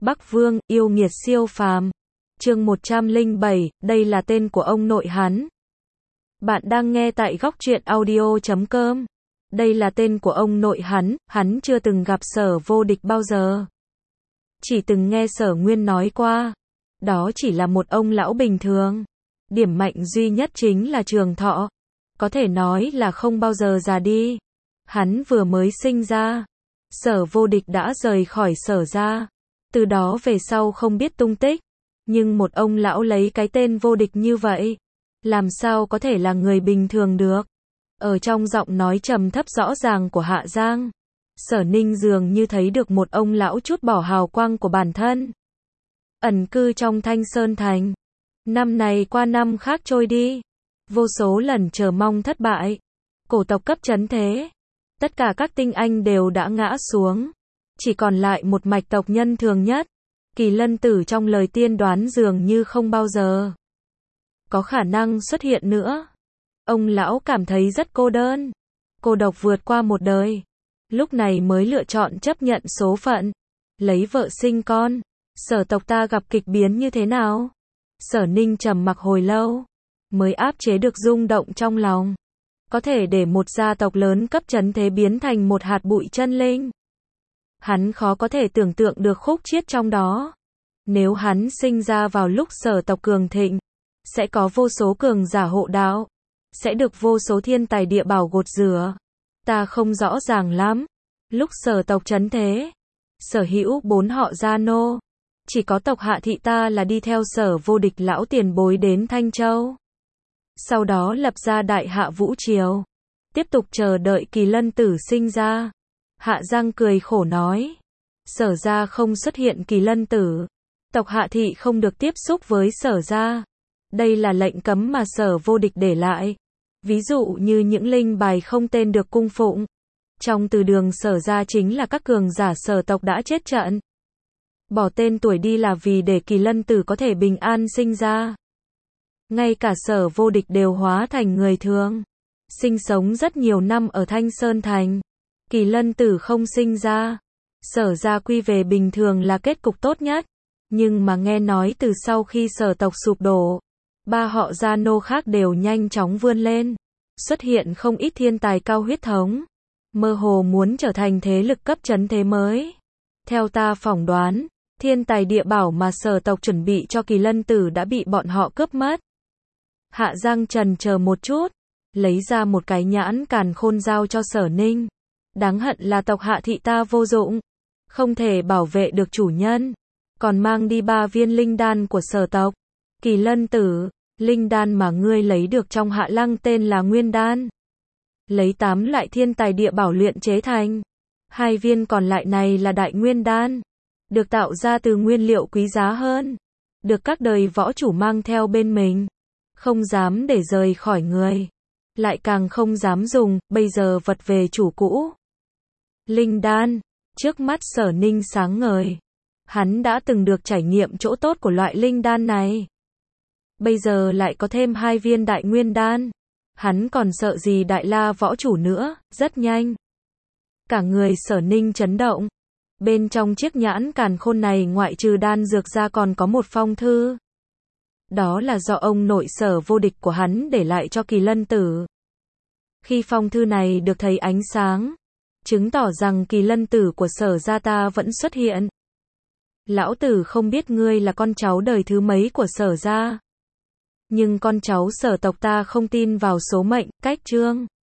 Bắc Vương, yêu nghiệt siêu phàm. Chương 107, đây là tên của ông nội hắn. Bạn đang nghe tại Góc Truyện Audio.com. Đây là tên của ông nội hắn chưa từng gặp Sở Vô Địch bao giờ. Chỉ từng nghe Sở Nguyên nói qua. Đó chỉ là một ông lão bình thường. Điểm mạnh duy nhất chính là trường thọ. Có thể nói là không bao giờ già đi. Hắn vừa mới sinh ra. Sở Vô Địch đã rời khỏi Sở ra. Từ đó về sau không biết tung tích. Nhưng một ông lão lấy cái tên Vô Địch như vậy, làm sao có thể là người bình thường được? Ở trong giọng nói trầm thấp rõ ràng của Hạ Giang, Sở Ninh dường như thấy được một ông lão trút bỏ hào quang của bản thân. Ẩn cư trong Thanh Sơn Thành. Năm này qua năm khác trôi đi. Vô số lần chờ mong thất bại. Cổ tộc cấp trấn thế. Tất cả các tinh anh đều đã ngã xuống. Chỉ còn lại một mạch tộc nhân thường nhất. Kỳ Lân Tử trong lời tiên đoán dường như không bao giờ có khả năng xuất hiện nữa. Ông lão cảm thấy rất cô đơn. Cô độc vượt qua một đời. Lúc này mới lựa chọn chấp nhận số phận. Lấy vợ sinh con. Sở tộc ta gặp kịch biến như thế nào? Sở Ninh trầm mặc hồi lâu. Mới áp chế được rung động trong lòng. Có thể để một gia tộc lớn cấp trấn thế biến thành một hạt bụi chân linh. Hắn khó có thể tưởng tượng được khúc chiết trong đó. Nếu hắn sinh ra vào lúc sở tộc cường thịnh, sẽ có vô số cường giả hộ đạo, sẽ được vô số thiên tài địa bảo gột rửa. Ta không rõ ràng lắm. Lúc sở tộc trấn thế, sở hữu 4 họ gia nô. Chỉ có tộc Hạ thị ta là đi theo Sở Vô Địch lão tiền bối đến Thanh Châu. Sau đó lập ra Đại Hạ Vũ Triều. Tiếp tục chờ đợi Kỳ Lân Tử sinh ra. Hạ Giang cười khổ nói. Sở gia không xuất hiện Kỳ Lân Tử. Tộc Hạ thị không được tiếp xúc với Sở gia. Đây là lệnh cấm mà Sở Vô Địch để lại. Ví dụ như những linh bài không tên được cung phụng. Trong từ đường Sở gia chính là các cường giả Sở tộc đã chết trận. Bỏ tên tuổi đi là vì để Kỳ Lân Tử có thể bình an sinh ra. Ngay cả Sở Vô Địch đều hóa thành người thường. Sinh sống rất nhiều năm ở Thanh Sơn Thành. Kỳ Lân Tử không sinh ra. Sở gia quy về bình thường là kết cục tốt nhất. Nhưng mà nghe nói từ sau khi sở tộc sụp đổ, 3 họ gia nô khác đều nhanh chóng vươn lên. Xuất hiện không ít thiên tài cao huyết thống. Mơ hồ muốn trở thành thế lực cấp trấn thế mới. Theo ta phỏng đoán, thiên tài địa bảo mà sở tộc chuẩn bị cho Kỳ Lân Tử đã bị bọn họ cướp mất. Hạ Giang trần chờ một chút, lấy ra một cái nhãn càn khôn giao cho Sở Ninh. Đáng hận là tộc Hạ thị ta vô dụng, không thể bảo vệ được chủ nhân, còn mang đi 3 viên linh đan của sở tộc. Kỳ Lân Tử, linh đan mà ngươi lấy được trong Hạ Lăng tên là Nguyên đan. Lấy 8 loại thiên tài địa bảo luyện chế thành. 2 viên còn lại này là Đại Nguyên đan, được tạo ra từ nguyên liệu quý giá hơn, được các đời võ chủ mang theo bên mình, không dám để rời khỏi người, lại càng không dám dùng, bây giờ vật về chủ cũ. Linh đan, trước mắt Sở Ninh sáng ngời. Hắn đã từng được trải nghiệm chỗ tốt của loại linh đan này. Bây giờ lại có thêm 2 viên Đại Nguyên đan. Hắn còn sợ gì Đại La võ chủ nữa, rất nhanh. Cả người Sở Ninh chấn động. Bên trong chiếc nhãn càn khôn này ngoại trừ đan dược ra còn có một phong thư. Đó là do ông nội Sở Vô Địch của hắn để lại cho Kỳ Lân Tử. Khi phong thư này được thấy ánh sáng, chứng tỏ rằng Kỳ Lân Tử của Sở gia ta vẫn xuất hiện. Lão tử không biết ngươi là con cháu đời thứ mấy của Sở gia. Nhưng con cháu Sở tộc ta không tin vào số mệnh, cách chương.